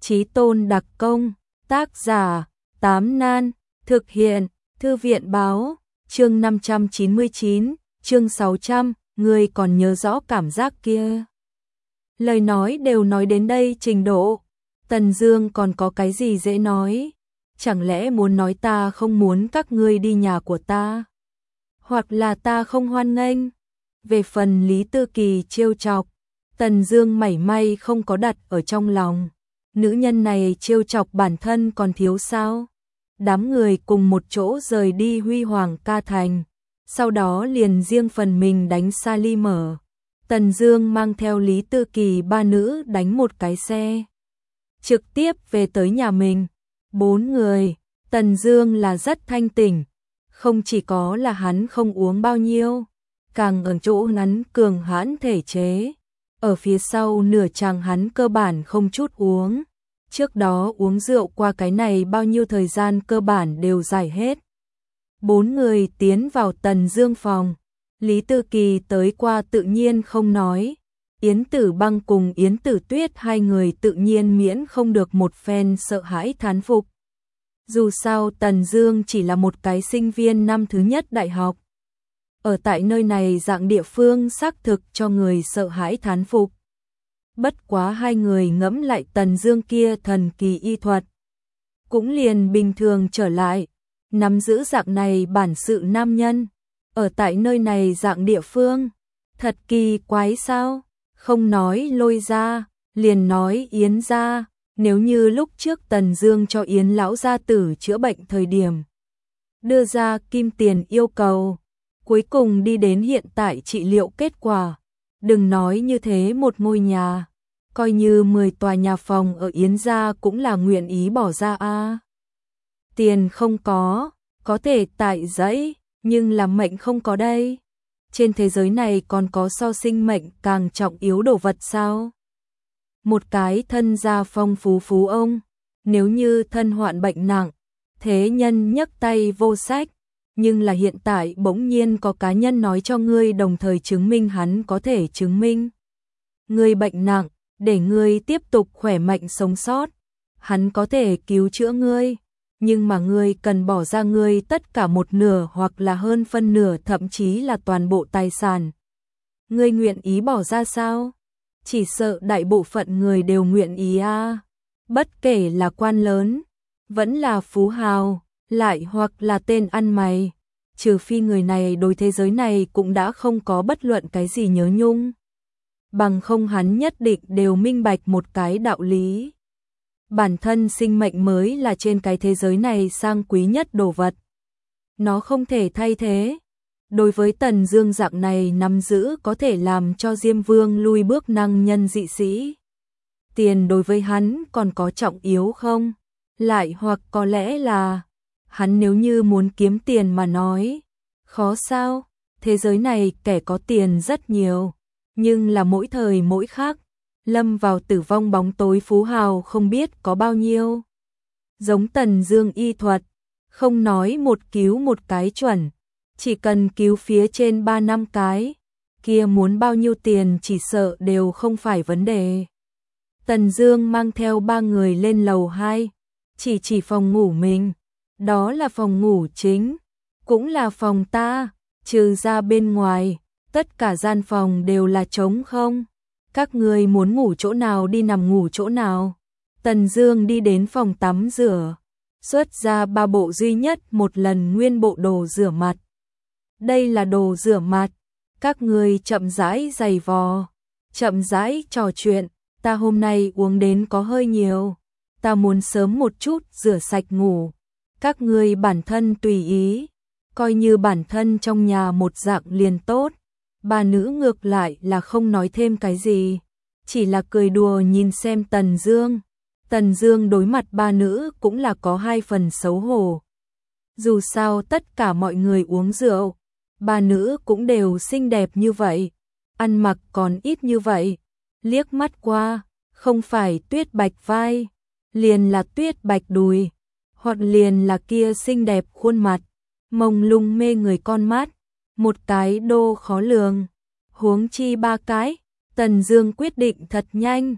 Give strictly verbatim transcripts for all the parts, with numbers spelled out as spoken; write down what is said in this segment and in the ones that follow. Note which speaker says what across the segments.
Speaker 1: Chí Tôn đặc công, tác giả, Tám Nan, thực hiện, Thư viện báo, chương năm trăm chín mươi chín, chương sáu trăm, ngươi còn nhớ rõ cảm giác kia. Lời nói đều nói đến đây trình độ, Tần Dương còn có cái gì dễ nói? Chẳng lẽ muốn nói ta không muốn các ngươi đi nhà của ta? Hoặc là ta không hoan nghênh? Về phần Lý Tư Kỳ trêu chọc, Tần Dương mảy may không có đặt ở trong lòng. Nữ nhân này trêu chọc bản thân còn thiếu sao? Đám người cùng một chỗ rời đi Huy Hoàng Ca Thành, sau đó liền riêng phần mình đánh Sali mở. Tần Dương mang theo Lý Tư Kỳ ba nữ đánh một cái xe, trực tiếp về tới nhà mình. Bốn người, Tần Dương là rất thanh tỉnh, không chỉ có là hắn không uống bao nhiêu, càng ở chỗ hắn cường hãn thể chế. Ở phía sau nửa chàng hắn cơ bản không chút uống. Trước đó uống rượu qua cái này bao nhiêu thời gian cơ bản đều giải hết. Bốn người tiến vào Tần Dương phòng. Lý Tư Kỳ tới qua tự nhiên không nói. Yến Tử Băng cùng Yến Tử Tuyết hai người tự nhiên miễn không được một phen sợ hãi thán phục. Dù sao Tần Dương chỉ là một cái sinh viên năm thứ nhất đại học. Ở tại nơi này dạng địa phương xác thực cho người sợ hãi thán phục. Bất quá hai người ngẫm lại Tần Dương kia thần kỳ y thuật, cũng liền bình thường trở lại. Nắm giữ dạng này bản sự nam nhân, ở tại nơi này dạng địa phương, thật kỳ quái sao? Không nói Lôi gia, liền nói Yến gia. Nếu như lúc trước Tần Dương cho Yến lão gia tử chữa bệnh thời điểm đưa ra kim tiền yêu cầu, cuối cùng đi đến hiện tại trị liệu kết quả, đừng nói như thế một ngôi nhà, coi như mười tòa nhà phòng ở Yến gia cũng là nguyện ý bỏ ra a. Tiền không có, có thể tại dãy, nhưng là mệnh không có đây. Trên thế giới này còn có so sinh mệnh càng trọng yếu đồ vật sao? Một cái thân gia phong phú phú ông, nếu như thân hoạn bệnh nặng, thế nhân nhấc tay vô sách, nhưng là hiện tại bỗng nhiên có cá nhân nói cho ngươi đồng thời chứng minh hắn có thể chứng minh. Ngươi bệnh nặng, để ngươi tiếp tục khỏe mạnh sống sót, hắn có thể cứu chữa ngươi, nhưng mà ngươi cần bỏ ra ngươi tất cả một nửa hoặc là hơn phân nửa thậm chí là toàn bộ tài sản. Ngươi nguyện ý bỏ ra sao? Chỉ sợ đại bộ phận người đều nguyện ý a. À. Bất kể là quan lớn, vẫn là phú hào, lại hoặc là tên ăn mày, trừ phi người này đối thế giới này cũng đã không có bất luận cái gì nhớ nhung. Bằng không hắn nhất định đều minh bạch một cái đạo lý. Bản thân sinh mệnh mới là trên cái thế giới này sang quý nhất đồ vật. Nó không thể thay thế. Đối với Tần Dương dạng này nắm giữ có thể làm cho Diêm Vương lui bước năng nhân dị sĩ. Tiền đối với hắn còn có trọng yếu không? Lại hoặc có lẽ là hắn nếu như muốn kiếm tiền mà nói, khó sao? Thế giới này kẻ có tiền rất nhiều, nhưng là mỗi thời mỗi khác, lâm vào tử vong bóng tối phú hào không biết có bao nhiêu. Giống Tần Dương y thuật, không nói một cứu một cái chuẩn, chỉ cần cứu phía trên ba năm cái, kia muốn bao nhiêu tiền chỉ sợ đều không phải vấn đề. Tần Dương mang theo ba người lên lầu hai, chỉ chỉ phòng ngủ mình, đó là phòng ngủ chính, cũng là phòng ta, trừ ra bên ngoài, tất cả gian phòng đều là trống không. Các người muốn ngủ chỗ nào đi nằm ngủ chỗ nào. Tần Dương đi đến phòng tắm rửa, xuất ra ba bộ duy nhất một lần nguyên bộ đồ rửa mặt. Đây là đồ rửa mặt, các người chậm rãi giày vò, chậm rãi trò chuyện, ta hôm nay uống đến có hơi nhiều, ta muốn sớm một chút rửa sạch ngủ. Các người bản thân tùy ý, coi như bản thân trong nhà một dạng liền tốt. Bà nữ ngược lại là không nói thêm cái gì, chỉ là cười đùa nhìn xem Tần Dương. Tần Dương đối mặt ba nữ cũng là có hai phần xấu hổ. Dù sao tất cả mọi người uống rượu, ba nữ cũng đều xinh đẹp như vậy, ăn mặc còn ít như vậy, liếc mắt qua, không phải tuyết bạch vai, liền là tuyết bạch đùi, hoặc liền là kia xinh đẹp khuôn mặt, mông lung mê người con mắt, một cái đô khó lường, huống chi ba cái. Tần Dương quyết định thật nhanh,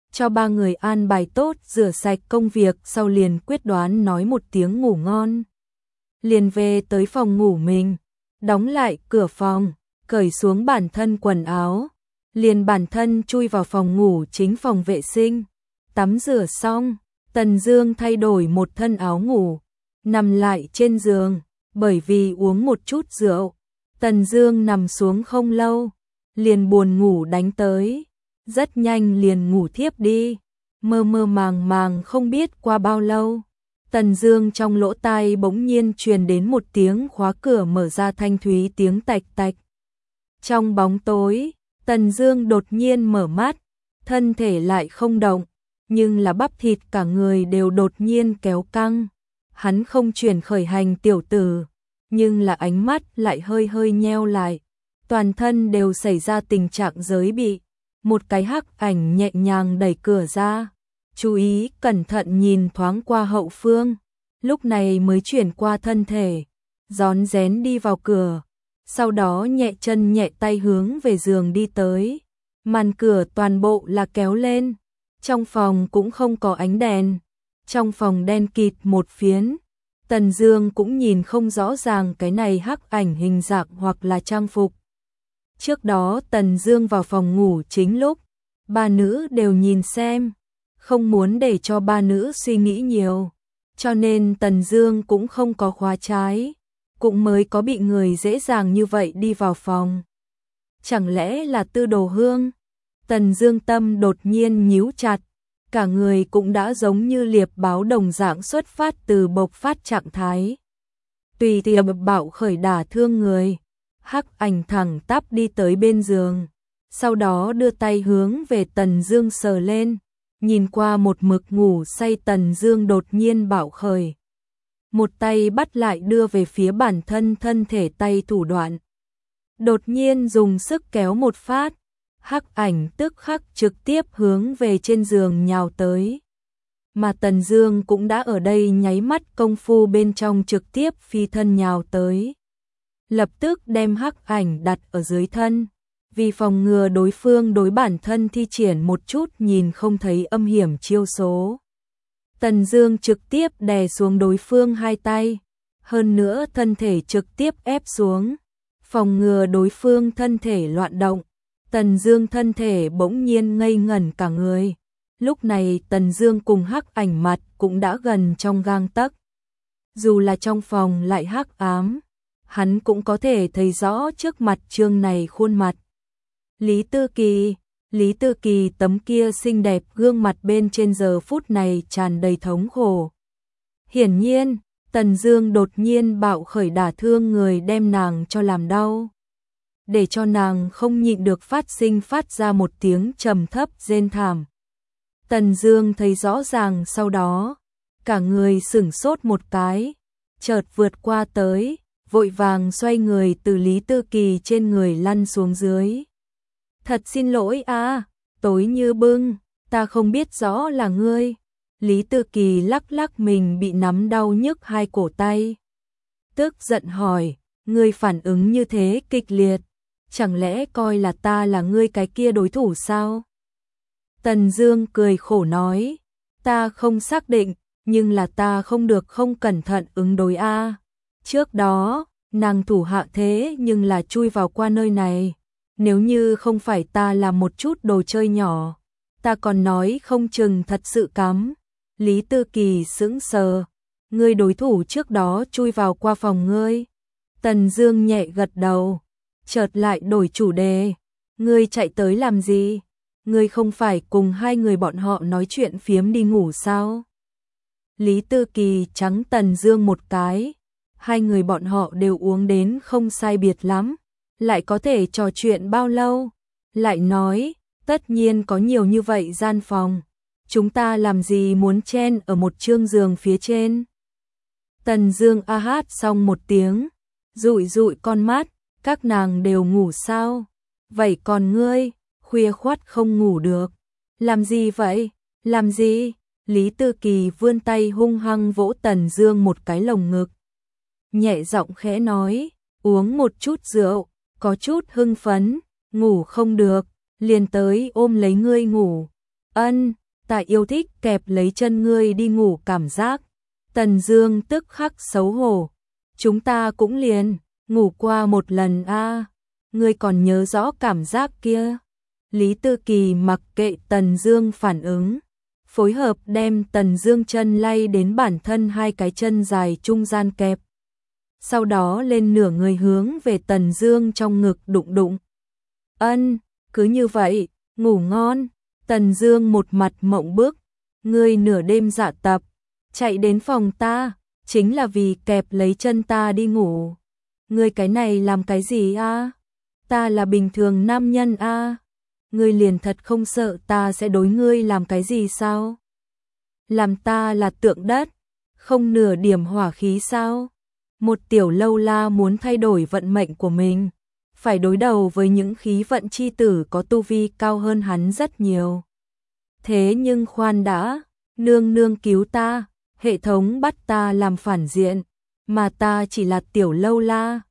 Speaker 1: cho ba người an bài tốt rửa sạch công việc, sau liền quyết đoán nói một tiếng ngủ ngon. Liền về tới phòng ngủ mình, đóng lại cửa phòng, cởi xuống bản thân quần áo, liền bản thân chui vào phòng ngủ chính phòng vệ sinh. Tắm rửa xong, Tần Dương thay đổi một thân áo ngủ, nằm lại trên giường, bởi vì uống một chút rượu, Tần Dương nằm xuống không lâu, liền buồn ngủ đánh tới, rất nhanh liền ngủ thiếp đi. Mơ mơ màng màng không biết qua bao lâu, Tần Dương trong lỗ tai bỗng nhiên truyền đến một tiếng khóa cửa mở ra thanh thúy tiếng tạch tạch. Trong bóng tối, Tần Dương đột nhiên mở mắt, thân thể lại không động, nhưng là bắp thịt cả người đều đột nhiên kéo căng. Hắn không chuyển khởi hành tiểu tử, nhưng là ánh mắt lại hơi hơi nheo lại, toàn thân đều xảy ra tình trạng giới bị. Một cái hắc ảnh nhẹ nhàng đẩy cửa ra, chú ý cẩn thận nhìn thoáng qua hậu phương, lúc này mới chuyển qua thân thể, rón rén đi vào cửa, sau đó nhẹ chân nhẹ tay hướng về giường đi tới. Màn cửa toàn bộ là kéo lên, trong phòng cũng không có ánh đèn, trong phòng đen kịt một phiến. Tần Dương cũng nhìn không rõ ràng cái này hắc ảnh hình dạng hoặc là trang phục. Trước đó Tần Dương vào phòng ngủ chính lúc, ba nữ đều nhìn xem, không muốn để cho ba nữ suy nghĩ nhiều, cho nên Tần Dương cũng không có khóa trái, cũng mới có bị người dễ dàng như vậy đi vào phòng. Chẳng lẽ là Tư Đồ Hương? Tần Dương tâm đột nhiên nhíu chặt, cả người cũng đã giống như liệp báo đồng dạng xuất phát từ bộc phát trạng thái. Tùy tiện bạo khởi đả thương người, hắc ảnh thẳng tắp đi tới bên giường, sau đó đưa tay hướng về Tần Dương sờ lên, nhìn qua một mực ngủ say Tần Dương đột nhiên bạo khởi. Một tay bắt lại đưa về phía bản thân thân thể tay thủ đoạn. Đột nhiên dùng sức kéo một phát, hắc ảnh tức khắc trực tiếp hướng về trên giường nhào tới. Mà Tần Dương cũng đã ở đây nháy mắt công phu bên trong trực tiếp phi thân nhào tới. Lập tức đem hắc ảnh đặt ở dưới thân, vì phòng ngừa đối phương đối bản thân thi triển một chút nhìn không thấy âm hiểm chiêu số. Tần Dương trực tiếp đè xuống đối phương hai tay, hơn nữa thân thể trực tiếp ép xuống, phòng ngừa đối phương thân thể loạn động. Tần Dương thân thể bỗng nhiên ngây ngẩn cả người. Lúc này Tần Dương cùng hắc ảnh mặt cũng đã gần trong gang tấc. Dù là trong phòng lại hắc ám, hắn cũng có thể thấy rõ trước mặt trương này khuôn mặt. Lý Tư Kỳ, Lý Tư Kỳ tấm kia xinh đẹp gương mặt bên trên giờ phút này tràn đầy thống khổ. Hiển nhiên, Tần Dương đột nhiên bạo khởi đả thương người đem nàng cho làm đau, để cho nàng không nhịn được phát sinh phát ra một tiếng trầm thấp rên thảm. Tần Dương thấy rõ ràng sau đó, cả người sửng sốt một cái, chợt vượt qua tới, vội vàng xoay người từ Lý Tư Kỳ trên người lăn xuống dưới. Thật xin lỗi a, tối như bưng, ta không biết rõ là ngươi. Lý Tư Kỳ lắc lắc mình bị nắm đau nhức hai cổ tay. Tức giận hỏi, ngươi phản ứng như thế kịch liệt, chẳng lẽ coi là ta là ngươi cái kia đối thủ sao? Tần Dương cười khổ nói, ta không xác định, nhưng là ta không được không cẩn thận ứng đối a. Trước đó, nàng thủ hạ thế nhưng là chui vào qua nơi này, nếu như không phải ta làm một chút đồ chơi nhỏ, ta còn nói không chừng thật sự cắm. Lý Tư Kỳ sững sờ, ngươi đối thủ trước đó chui vào qua phòng ngươi. Tần Dương nhẹ gật đầu, chợt lại đổi chủ đề, ngươi chạy tới làm gì? Ngươi không phải cùng hai người bọn họ nói chuyện phiếm đi ngủ sao? Lý Tư Kỳ trắng Tần Dương một cái, hai người bọn họ đều uống đến không sai biệt lắm, lại có thể trò chuyện bao lâu? Lại nói, tất nhiên có nhiều như vậy gian phòng, chúng ta làm gì muốn chen ở một trương giường phía trên? Tần Dương a hát xong một tiếng, dụi dụi con mắt, các nàng đều ngủ sao? Vậy còn ngươi, khuya khoắt không ngủ được, làm gì vậy? Làm gì? Lý Tư Kỳ vươn tay hung hăng vỗ Tần Dương một cái lồng ngực, nhẹ giọng khẽ nói, uống một chút rượu, có chút hưng phấn, ngủ không được, liền tới ôm lấy ngươi ngủ. Ân, Ta yêu thích kẹp lấy chân ngươi đi ngủ cảm giác. Tần Dương tức khắc xấu hổ. Chúng ta cũng liền ngủ qua một lần a, ngươi còn nhớ rõ cảm giác kia. Lý Tư Kỳ mặc kệ Tần Dương phản ứng, phối hợp đem Tần Dương chân lay đến bản thân hai cái chân dài trung gian kẹp. Sau đó lên nửa người hướng về Tần Dương trong ngực đụng đụng. Ân, cứ như vậy, ngủ ngon. Tần Dương một mặt mộng bức, ngươi nửa đêm dạ tập, chạy đến phòng ta, chính là vì kẹp lấy chân ta đi ngủ. Ngươi cái này làm cái gì a? Ta là bình thường nam nhân a. Ngươi liền thật không sợ ta sẽ đối ngươi làm cái gì sao? Làm ta là tượng đất, không nửa điểm hỏa khí sao? Một tiểu lâu la muốn thay đổi vận mệnh của mình, phải đối đầu với những khí vận chi tử có tu vi cao hơn hắn rất nhiều. Thế nhưng khoan đã, nương nương cứu ta, hệ thống bắt ta làm phản diện, mà ta chỉ là tiểu lâu la,